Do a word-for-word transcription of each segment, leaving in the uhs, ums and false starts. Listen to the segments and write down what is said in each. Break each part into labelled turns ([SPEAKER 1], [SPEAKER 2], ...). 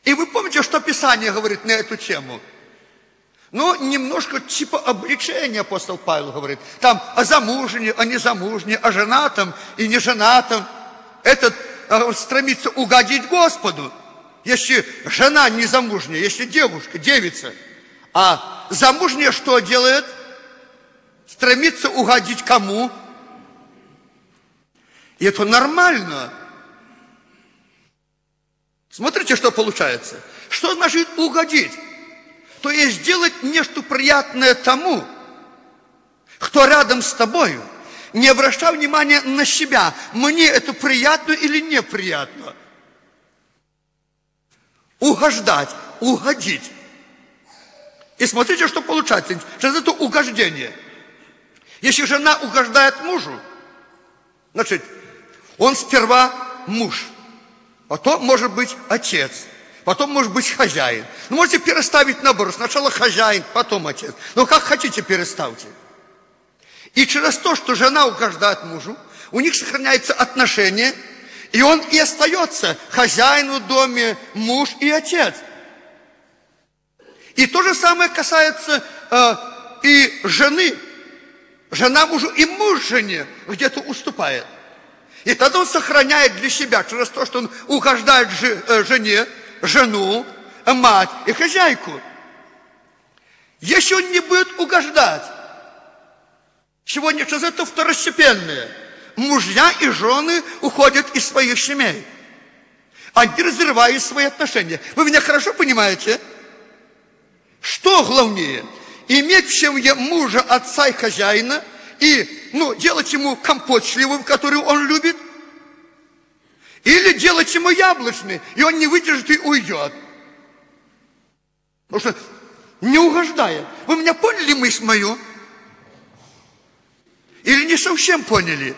[SPEAKER 1] И вы помните, что Писание говорит на эту тему? Ну, немножко типа обличения апостол Павел говорит. Там о замужней, о незамужней, о женатом и неженатом. Этот э, стремится угодить Господу. Если жена незамужняя, если девушка, девица, а замужняя что делает? Стремится угодить кому? И это нормально. Смотрите, что получается. Что значит угодить? То есть сделать нечто приятное тому, кто рядом с тобою, не обращая внимания на себя, мне это приятно или неприятно. Угождать, угодить. И смотрите, что получается. Что это угождение. Если жена угождает мужу, значит, он сперва муж, потом может быть отец, потом может быть хозяин. Ну, можете переставить наоборот. Сначала хозяин, потом отец. Ну, как хотите, переставьте. И через то, что жена угождает мужу, у них сохраняется отношение, и он и остается хозяин в доме, муж и отец. И то же самое касается э, и жены. Жена мужу и муж жене где-то уступает. И тогда он сохраняет для себя, через то, что он угождает жене, жену, мать и хозяйку. Если он не будет угождать, сегодня через это второстепенное. Мужья и жены уходят из своих семей. Они разрывают свои отношения. Вы меня хорошо понимаете? Что главнее? Иметь в семье мужа, отца и хозяина и ну, делать ему компот сливовый, который он любит? Или делать ему яблочный, и он не выдержит и уйдет? Потому что не угождая. Вы меня поняли, мысль мою? Или не совсем поняли?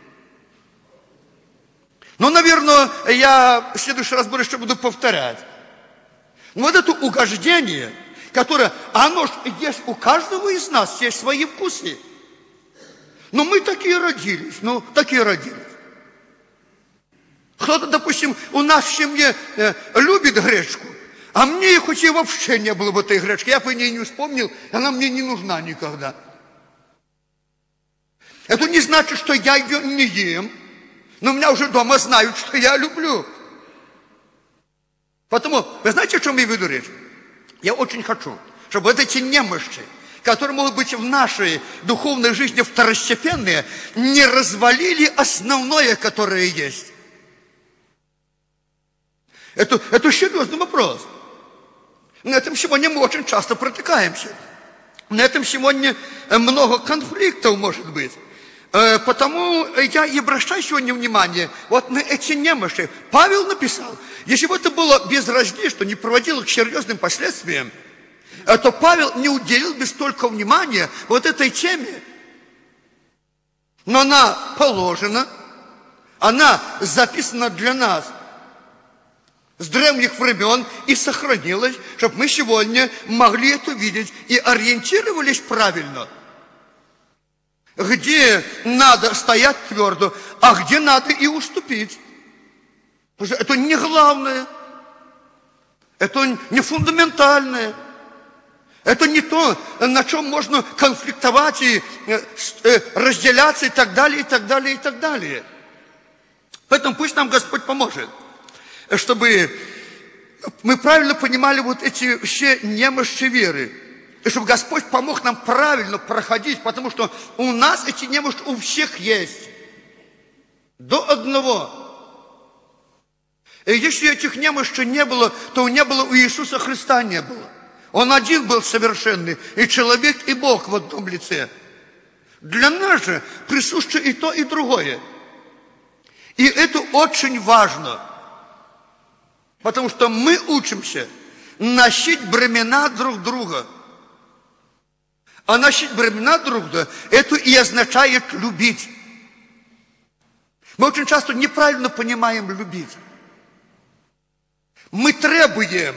[SPEAKER 1] Ну, наверное, я в следующий раз больше буду повторять. Но вот это угождение, которое, оно же есть у каждого из нас, есть свои вкусы. Но мы такие родились, ну, такие родились. Кто-то, допустим, у нас в семье э, любит гречку, а мне хоть и вообще не было бы этой гречки, я бы о ней не вспомнил, она мне не нужна никогда. Это не значит, что я ее не ем, но у меня уже дома знают, что я люблю. Потому, вы знаете, о чем я веду речь? Я очень хочу, чтобы вот эти немощи, которые могут быть в нашей духовной жизни второстепенные, не развалили основное, которое есть. Это, это серьезный вопрос. На этом сегодня мы очень часто протыкаемся. На этом сегодня много конфликтов может быть. Потому я и обращаю сегодня внимание вот на эти немощи. Павел написал, если бы это было безразлично, не приводило к серьезным последствиям, то Павел не уделил бы столько внимания вот этой теме. Но она положена, она записана для нас с древних времен и сохранилась, чтобы мы сегодня могли это видеть и ориентировались правильно. Где надо стоять твердо, а где надо и уступить. Потому что это не главное, это не фундаментальное, это не то, на чем можно конфликтовать и разделяться и так далее, и так далее, и так далее. Поэтому пусть нам Господь поможет, чтобы мы правильно понимали вот эти все немощи веры. И чтобы Господь помог нам правильно проходить, потому что у нас эти немощи у всех есть. До одного. И если этих немощей не было, то не было у Иисуса Христа не было. Он один был совершенный, и человек, и Бог в одном лице. Для нас же присуще и то, и другое. И это очень важно. Потому что мы учимся носить бремена друг друга. А носить бремена друг друга, это и означает любить. Мы очень часто неправильно понимаем любить. Мы требуем.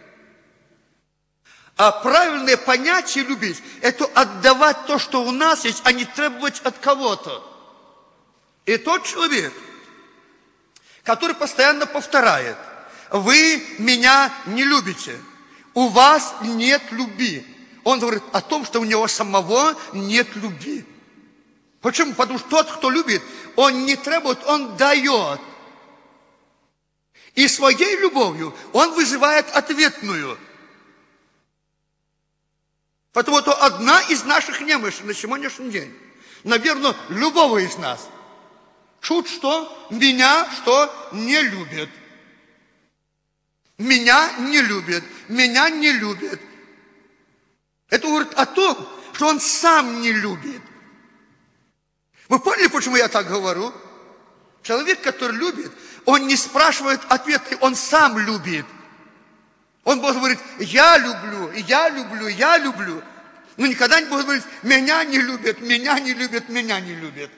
[SPEAKER 1] А правильное понятие любить, это отдавать то, что у нас есть, а не требовать от кого-то. И тот человек, который постоянно повторяет, вы меня не любите, у вас нет любви. Он говорит о том, что у него самого нет любви. Почему? Потому что тот, кто любит, он не требует, он дает. И своей любовью он вызывает ответную. Потому что одна из наших немощей на сегодняшний день, наверное, любого из нас, чуть что, меня что не любит. Меня не любит, меня не любит. Это говорит о том, что он сам не любит. Вы поняли, почему я так говорю? Человек, который любит, он не спрашивает ответы, он сам любит. Он будет говорить, я люблю, я люблю, я люблю. Но никогда не будет говорить, меня не любят, меня не любят, меня не любят.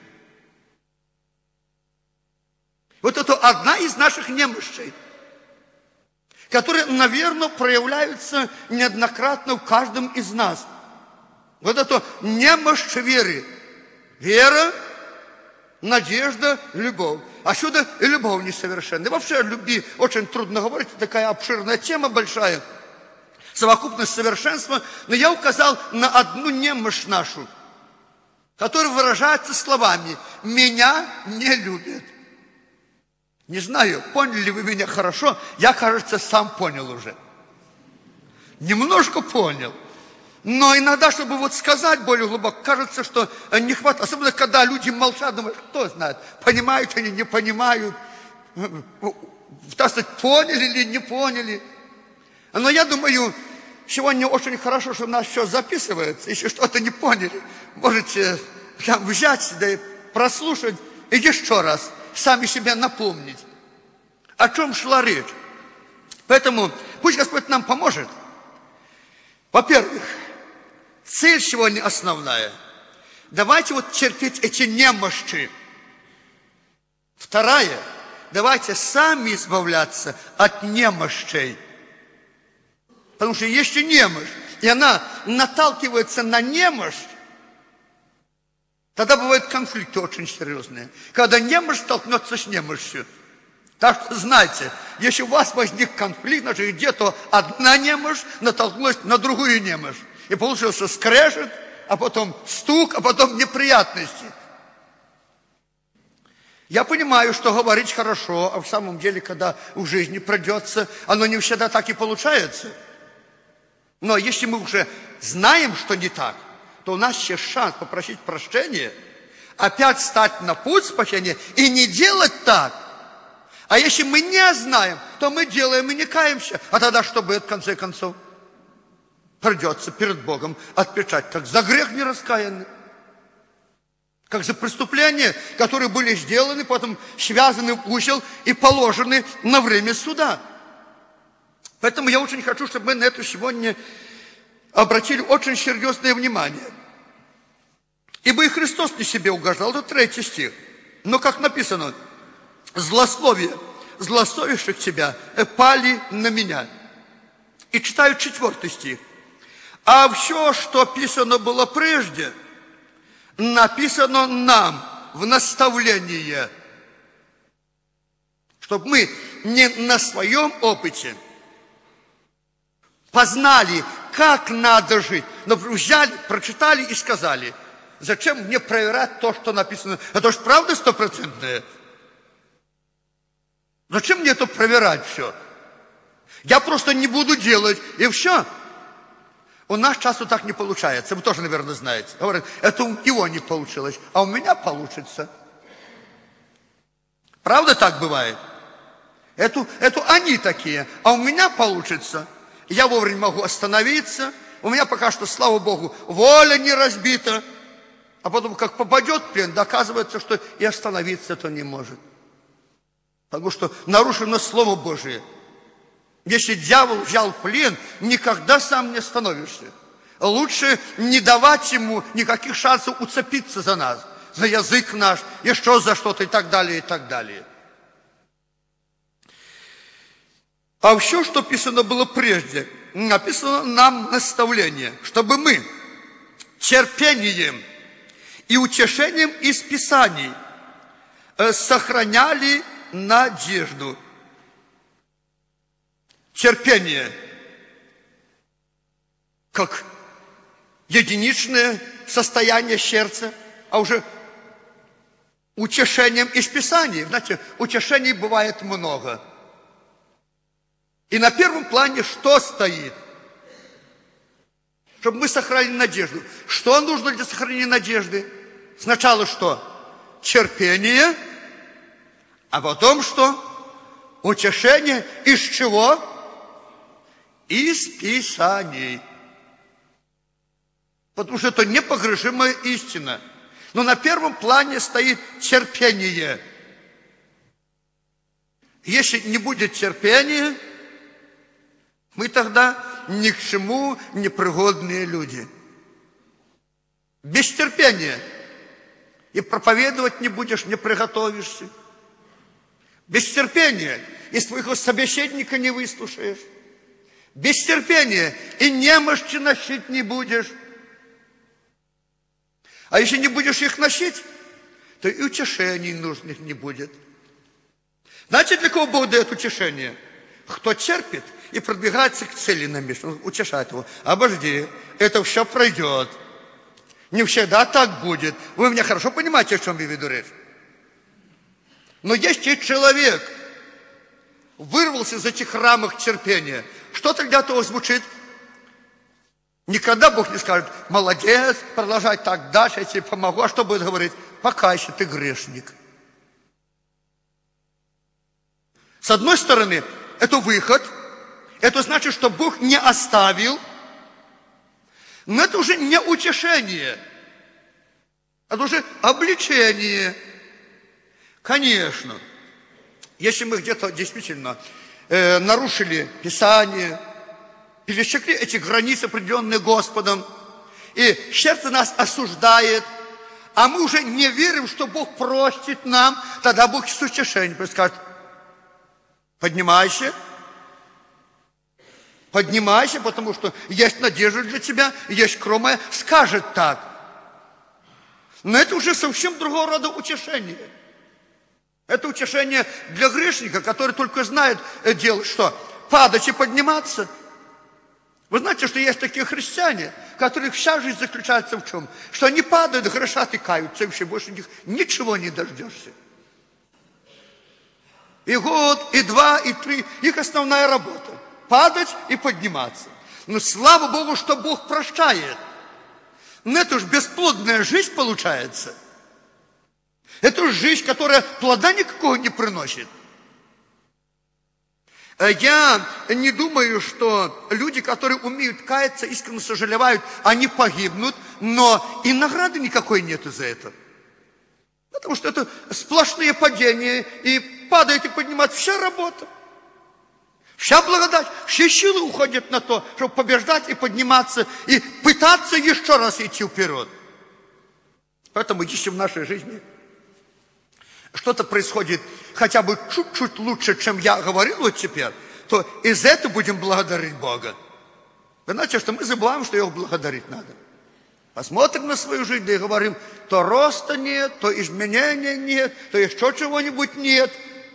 [SPEAKER 1] Вот это одна из наших немощей, которые, наверное, проявляются неоднократно в каждом из нас. Вот это немощь веры. Вера, надежда, любовь. Отсюда и любовь несовершенна. И вообще о любви очень трудно говорить. Это такая обширная тема большая. Совокупность совершенства. Но я указал на одну немощь нашу, которая выражается словами «меня не любят». Не знаю, поняли ли вы меня хорошо. Я, кажется, сам понял уже. Немножко понял. Но иногда, чтобы вот сказать более глубоко, кажется, что не хватает. Особенно, когда люди молчат, думают, кто знает, понимают они, не понимают. Так сказать, поняли или не поняли. Но я думаю, сегодня очень хорошо, что у нас все записывается. Если что-то не поняли, можете прям взять, да и прослушать, и еще раз сами себе напомнить, о чем шла речь. Поэтому пусть Господь нам поможет. Во-первых, цель сегодня основная. Давайте вот терпеть эти немощи. Вторая, давайте сами избавляться от немощей. Потому что если немощь, и она наталкивается на немощь, тогда бывают конфликты очень серьезные. Когда немощь столкнется с немощью. Так что знайте, если у вас возник конфликт, значит где-то одна немощь натолкнулась на другую немощь. И получился скрежет, а потом стук, а потом неприятности. Я понимаю, что говорить хорошо, а в самом деле, когда в жизни придется, оно не всегда так и получается. Но если мы уже знаем, что не так, то у нас есть шанс попросить прощения, опять стать на путь спасения и не делать так. А если мы не знаем, то мы делаем и не каемся. А тогда что будет в конце концов? Придется перед Богом отвечать, как за грех нераскаянный, как за преступления, которые были сделаны, потом связаны в узел и положены на время суда. Поэтому я очень хочу, чтобы мы на это сегодня обратили очень серьезное внимание. Ибо и Христос не себе угождал. Это третий стих. Но как написано, злословие злословивших тебя пали на меня. И читаю четвертый стих. А все, что писано было прежде, написано нам в наставление, чтобы мы не на своем опыте познали, как надо жить, но взяли, прочитали и сказали, зачем мне проверять то, что написано? Это же правда стопроцентное? Зачем мне это проверять все? Я просто не буду делать, и все. У нас часто так не получается. Вы тоже, наверное, знаете. Говорят, это у него не получилось, а у меня получится. Правда так бывает? Это, это они такие, а у меня получится. Я вовремя могу остановиться. У меня пока что, слава Богу, воля не разбита. А потом, как попадет в плен, доказывается, что и остановиться-то не может. Потому что нарушено Слово Божие. Если дьявол взял в плен, никогда сам не остановишься. Лучше не давать ему никаких шансов уцепиться за нас, за язык наш, еще за что-то и так далее, и так далее. А все, что писано было прежде, написано нам наставление, чтобы мы терпением и утешением из Писаний сохраняли надежду. терпение как единичное состояние сердца, а уже утешением из Писания. Знаете, утешений бывает много. И на первом плане что стоит? Чтобы мы сохранили надежду. Что нужно для сохранения надежды? Сначала что? Терпение. А потом что? Утешение. Из чего? Из Писаний. Потому что это непогрешимая истина. Но на первом плане стоит терпение. Если не будет терпения, мы тогда ни к чему не пригодные люди. Без терпения. И проповедовать не будешь, не приготовишься. Без терпения. И своего собеседника не выслушаешь. Без терпения. И немощи носить не будешь. А если не будешь их носить, то и утешений нужных не будет. Знаете, для кого Бог дает утешение? Кто терпит и продвигается к цели намеченной, утешает его. Обожди, это все пройдет. Не всегда так будет. Вы меня хорошо понимаете, о чем я веду речь. Но если человек вырвался из этих рамок терпения, что тогда того звучит? Никогда Бог не скажет: молодец, продолжай так дальше, я тебе помогу. А что будет говорить? Покайся, ты грешник. С одной стороны, это выход. Это значит, что Бог не оставил. Но это уже не утешение. Это уже обличение. Конечно, если мы где-то действительно э, нарушили Писание, пересекли эти границы, определенные Господом, и сердце нас осуждает, а мы уже не верим, что Бог простит нам, тогда Бог с утешением скажет: поднимайся, поднимайся, потому что есть надежда для тебя, есть кроме, скажет так. Но это уже совсем другого рода утешение. Это утешение для грешника, который только знает делать что? Падать и подниматься. Вы знаете, что есть такие христиане, которых вся жизнь заключается в чем? Что они падают, грешат и каются, и вообще больше них ничего не дождешься. И год, и два, и три. Их основная работа. Падать и подниматься. Но слава Богу, что Бог прощает. Но это уж бесплодная жизнь получается. Это жизнь, которая плода никакого не приносит. Я не думаю, что люди, которые умеют каяться, искренне сожалевают, они погибнут, но и награды никакой нету за это. Потому что это сплошные падения, и падает и поднимает вся работа. Вся благодать, все силы уходят на то, чтобы побеждать и подниматься, и пытаться еще раз идти вперед. Поэтому если в нашей жизни что-то происходит хотя бы чуть-чуть лучше, чем я говорил вот теперь, то из этого будем благодарить Бога. Вы знаете, что мы забываем, что Его благодарить надо. Посмотрим на свою жизнь, да и говорим: то роста нет, то изменения нет, то еще чего-нибудь нет.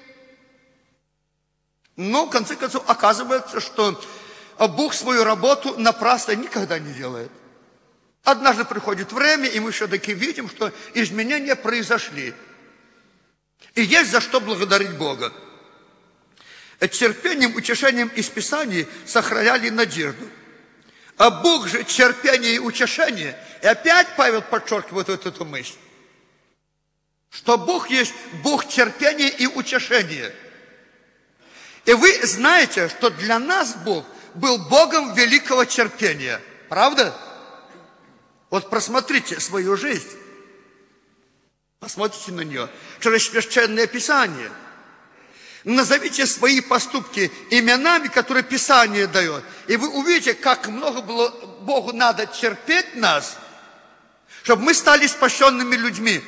[SPEAKER 1] Но, в конце концов, оказывается, что Бог свою работу напрасно никогда не делает. Однажды приходит время, и мы все-таки видим, что изменения произошли. И есть за что благодарить Бога. Терпением, утешением из Писаний сохраняли надежду. А Бог же терпение и утешение. И опять Павел подчеркивает вот эту мысль. Что Бог есть Бог терпения и утешения. И вы знаете, что для нас Бог был Богом великого терпения. Правда? Вот просмотрите свою жизнь. Посмотрите на нее через Священное Писание. Назовите свои поступки именами, которые Писание дает. И вы увидите, как много было Богу надо терпеть нас, чтобы мы стали спасенными людьми.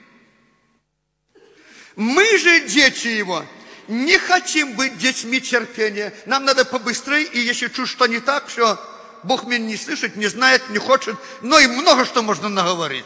[SPEAKER 1] Мы же, дети Его, не хотим быть детьми терпения. Нам надо побыстрее, и если чуть что не так, все, Бог меня не слышит, не знает, не хочет, но и много что можно наговорить.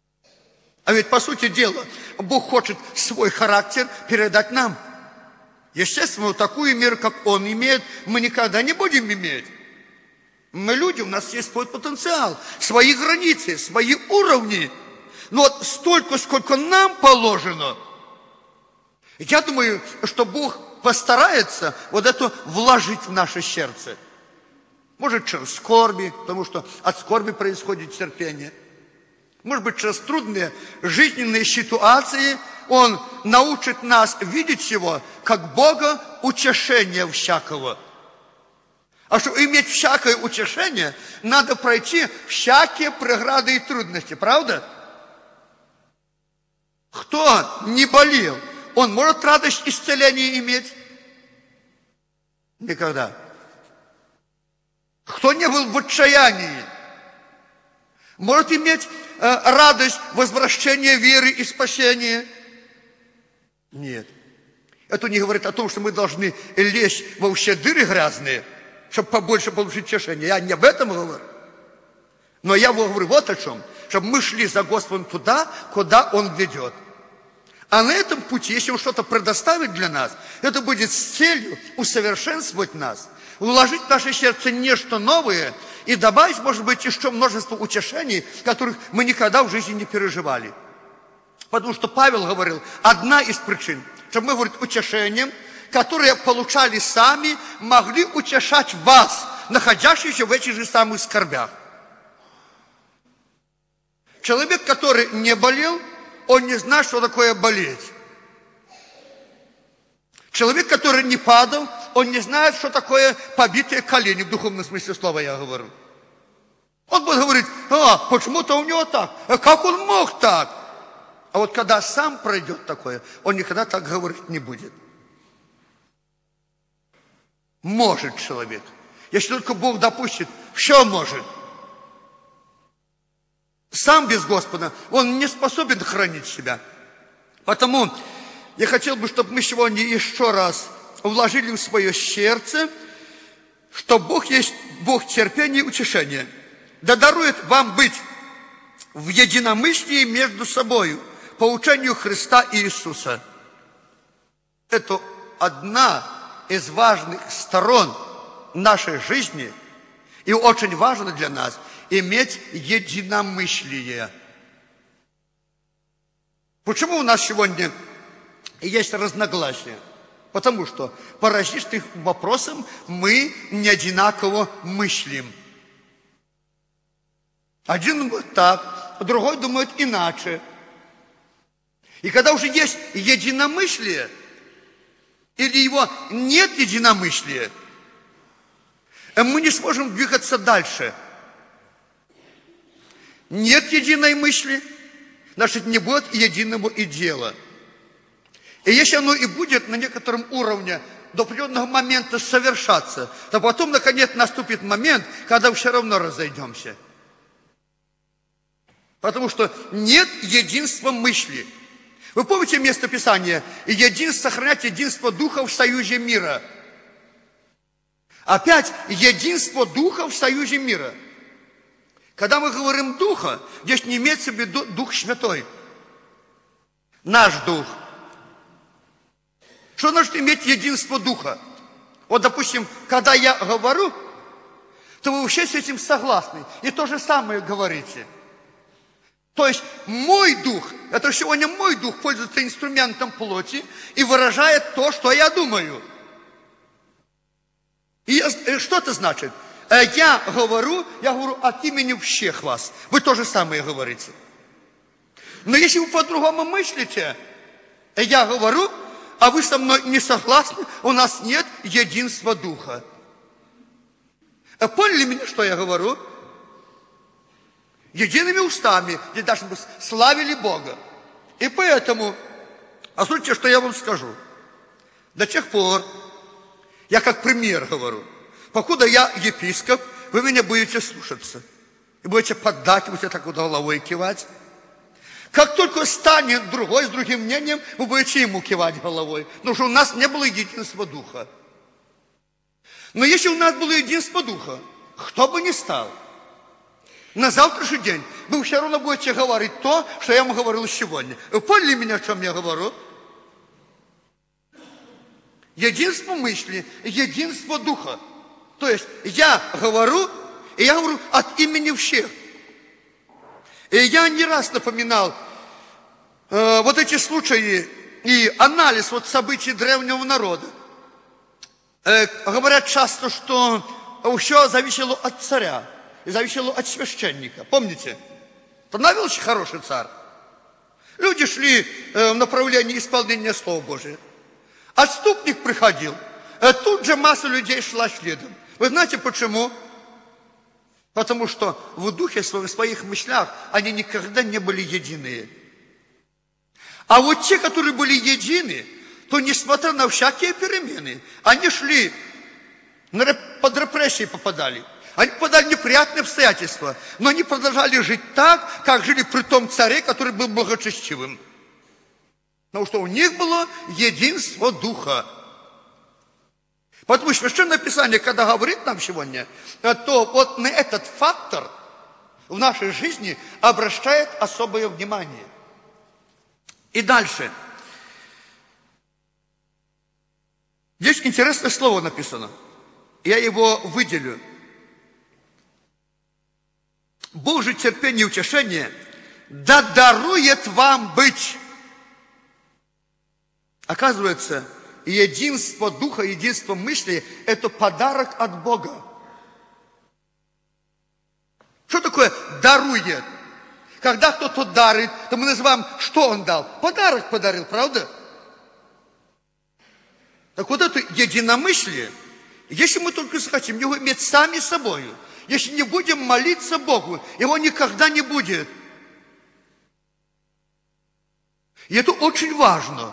[SPEAKER 1] А ведь, по сути дела, Бог хочет свой характер передать нам. Естественно, такую меру, как он имеет, мы никогда не будем иметь. Мы люди, у нас есть свой потенциал, свои границы, свои уровни. Но вот столько, сколько нам положено, я думаю, что Бог постарается вот это вложить в наше сердце. Может, через скорби, потому что от скорби происходит терпение. Может быть, через трудные жизненные ситуации Он научит нас видеть Его как Бога утешения всякого. А чтобы иметь всякое утешение, надо пройти всякие преграды и трудности, правда? Кто не болел, он может радость исцеления иметь? Никогда. Кто не был в отчаянии, может иметь э, радость возвращения веры и спасения? Нет. Это не говорит о том, что мы должны лезть во все дыры грязные, чтобы побольше получить утешение. Я не об этом говорю. Но я говорю вот о чем. Чтобы мы шли за Господом туда, куда Он ведет. А на этом пути, если Он что-то предоставит для нас, это будет с целью усовершенствовать нас, вложить в наше сердце нечто новое и добавить, может быть, еще множество утешений, которых мы никогда в жизни не переживали. Потому что Павел говорил, одна из причин, что мы, говорит, утешением, которые получали сами, могли утешать вас, находящихся в этих же самых скорбях. Человек, который не болел, он не знает, что такое болеть. Человек, который не падал, он не знает, что такое побитые колени, в духовном смысле слова я говорю. Он будет говорить, а, почему-то у него так, а как он мог так? А вот когда сам пройдет такое, он никогда так говорить не будет. Может человек. Если только Бог допустит, все может. Сам без Господа он не способен хранить себя. Потому я хотел бы, чтобы мы сегодня еще раз вложили в свое сердце, что Бог есть Бог терпения и утешения. Да дарует вам быть в единомыслии между собою по учению Христа Иисуса. Это одна из важных сторон нашей жизни, и очень важно для нас иметь единомыслие. Почему у нас сегодня есть разногласия? Потому что по различным вопросам мы не одинаково мыслим. Один думает так, другой думает иначе. И когда уже есть единомыслие, или его нет единомыслия, мы не сможем двигаться дальше. Нет единой мысли, значит, не будет единого и дела. И если оно и будет на некотором уровне до определенного момента совершаться, то потом, наконец, наступит момент, когда все равно разойдемся. Потому что нет единства мысли. Вы помните место Писания? Единство, сохранять единство духа в союзе мира. Опять единство духа в союзе мира. Когда мы говорим духа, здесь не имеется в виду Дух Святой. Наш дух. Что значит иметь единство духа? Вот, допустим, когда я говорю, то вы вообще с этим согласны. И то же самое говорите. То есть мой дух, это сегодня мой дух пользуется инструментом плоти и выражает то, что я думаю. И что это значит? Я говорю, я говорю от имени всех вас. Вы то же самое говорите. Но если вы по-другому мыслите, я говорю, а вы со мной не согласны, у нас нет единства духа. Поняли меня, что я говорю? Едиными устами, где даже мы славили Бога. И поэтому, а слушайте, что я вам скажу. До тех пор, я как пример говорю, покуда я епископ, вы меня будете слушаться. И будете поддать, будете так вот головой кивать. Как только станет другой с другим мнением, вы будете ему кивать головой. Потому что у нас не было единства духа. Но если у нас было единство духа, кто бы ни стал, на завтрашний день вы все равно будете говорить то, что я вам говорил сегодня. Вы поняли меня, о чем я говорю? единство мысли, единство духа. То есть я говорю, и я говорю от имени всех. И я не раз напоминал э, вот эти случаи и анализ вот событий древнего народа. Э, говорят часто, что все зависело от царя и зависело от священника. Помните? Становился хороший царь. Люди шли э, в направлении исполнения Слова Божия. Отступник приходил, э, тут же масса людей шла следом. Вы знаете почему? Потому что в духе своих, в своих мыслях они никогда не были единые. А вот те, которые были едины, то несмотря на всякие перемены, они шли, под репрессии попадали. Они попадали в неприятные обстоятельства, но они продолжали жить так, как жили при том царе, который был благочестивым. Потому что у них было единство духа. Поэтому Священное Писание, когда говорит нам сегодня, то вот на этот фактор в нашей жизни обращает особое внимание. И дальше. Здесь интересное слово написано. Я его выделю. Бог же терпение и утешение да дарует вам быть. Оказывается, единство духа, единство мысли – это подарок от Бога. Что такое дарует? Когда кто-то дарит, то мы называем, что он дал? Подарок подарил, правда? Так вот это единомыслие, если мы только захотим его иметь сами собой, если не будем молиться Богу, его никогда не будет. И это очень важно.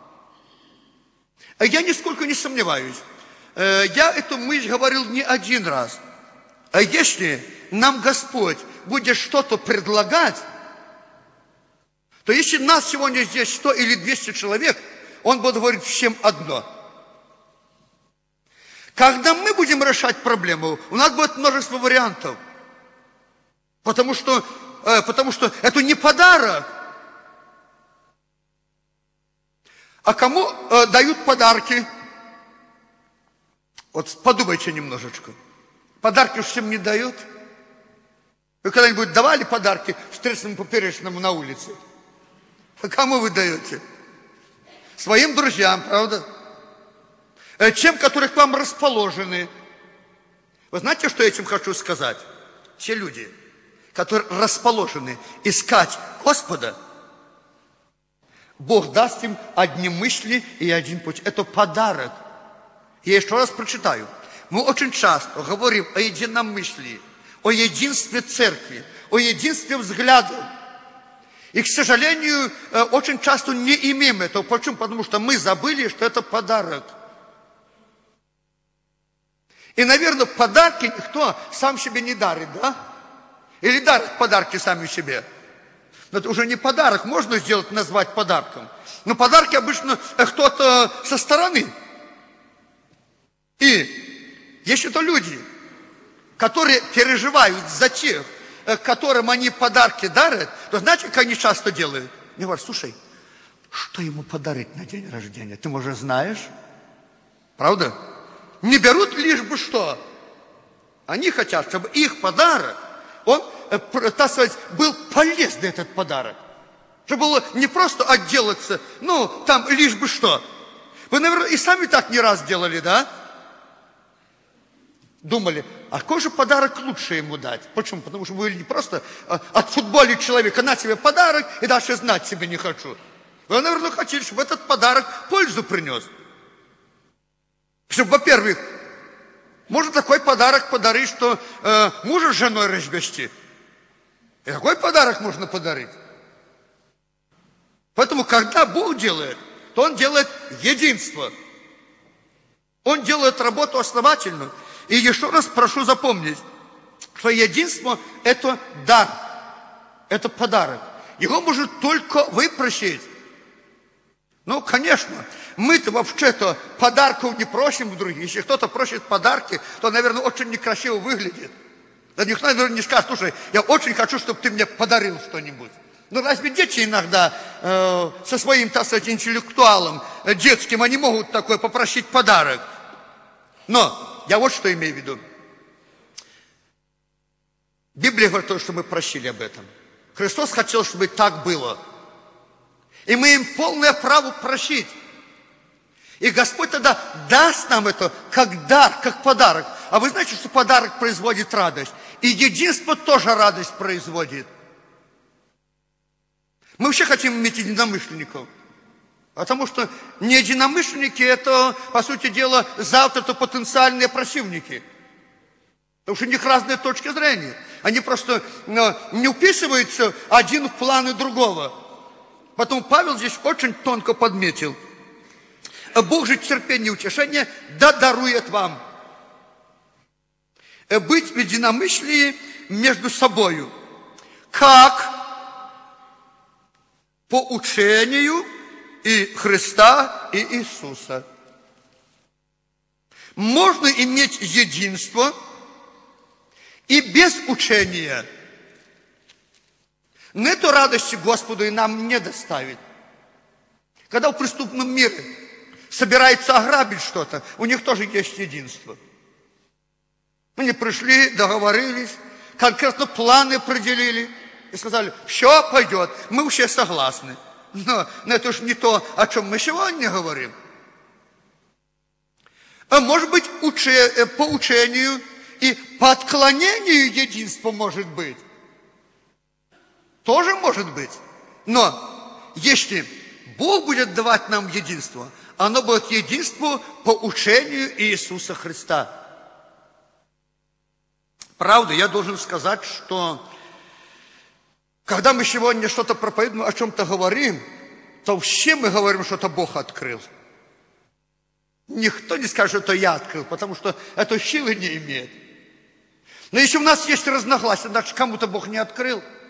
[SPEAKER 1] Я нисколько не сомневаюсь. Я эту мысль говорил не один раз. А если нам Господь будет что-то предлагать, то если нас сегодня здесь сто или двести человек, Он будет говорить всем одно. Когда мы будем решать проблему, у нас будет множество вариантов. Потому что, потому что это не подарок. А кому э, дают подарки? Вот подумайте немножечко. Подарки уж всем не дают. Вы когда-нибудь давали подарки встречному поперечному на улице? А кому вы даете? Своим друзьям, правда? Э, тем, которые к вам расположены. Вы знаете, что я этим хочу сказать? Те люди, которые расположены искать Господа, Бог даст им одни мысли и один путь. Это подарок. Я еще раз прочитаю. Мы очень часто говорим о единомыслии, о единстве церкви, о единстве взглядов. И, к сожалению, очень часто не имеем этого. Почему? Потому что мы забыли, что это подарок. И, наверное, подарки никто сам себе не дарит, да? Или дарит подарки сами себе. Но это уже не подарок, можно сделать, назвать подарком. Но подарки обычно кто-то со стороны. И если это люди, которые переживают за тех, которым они подарки дарят, то знаете, как они часто делают? Они говорят, слушай, что ему подарить на день рождения? Ты, может, знаешь? Правда? Не берут лишь бы что. Они хотят, чтобы их подарок, он, так сказать, был полезный, этот подарок. Чтобы было не просто отделаться, ну, там, лишь бы что. Вы, наверное, и сами так не раз делали, да? Думали, а какой же подарок лучше ему дать? Почему? Потому что вы не просто отфутболить человека, на тебе подарок, и дальше знать себе не хочу. Вы, наверное, хотели, чтобы этот подарок пользу принес. Чтобы, во-первых, можно такой подарок подарить, что э, мужа с женой развести. И такой подарок можно подарить. Поэтому, когда Бог делает, то Он делает единство. Он делает работу основательную. И еще раз прошу запомнить, что единство – это дар, это подарок. Его может только выпросить. Ну, конечно, мы-то вообще-то подарков не просим у других. Если кто-то просит подарки, то, наверное, очень некрасиво выглядит. Да никто, наверное, не скажет, слушай, я очень хочу, чтобы ты мне подарил что-нибудь. Ну разве дети иногда э, со своим, так сказать, интеллектуалом э, детским, они могут такое попросить подарок? Но я вот что имею в виду. Библия говорит, что мы просили об этом. Христос хотел, чтобы так было. И мы им полное право просить. И Господь тогда даст нам это как дар, как подарок. А вы знаете, что подарок производит радость. И единство тоже радость производит. Мы вообще хотим иметь единомышленников. Потому что не единомышленники, это, по сути дела, завтра это потенциальные противники. Потому что у них разные точки зрения. Они просто не уписываются один в планы другого. Потом Павел здесь очень тонко подметил. Бог же терпение и утешение да дарует вам. Быть в единомыслии между собою. Как по учению и Христа, и Иисуса. Можно иметь единство и без учения. Но эту радость Господу и нам не доставит. Когда в преступном мире собирается ограбить что-то, у них тоже есть единство. Они пришли, договорились, конкретно планы определили и сказали, все пойдет, мы все согласны. Но, но это же не то, о чем мы сегодня говорим. А может быть, уче, по учению и по отклонению единства может быть. Тоже может быть. Но если Бог будет давать нам единство, оно будет единство по учению Иисуса Христа. Правда, я должен сказать, что когда мы сегодня что-то проповедуем, о чем-то говорим, то все мы говорим, что это Бог открыл. Никто не скажет, что это я открыл, потому что это силы не имеет. Но если у нас есть разногласия, значит, кому-то Бог не открыл.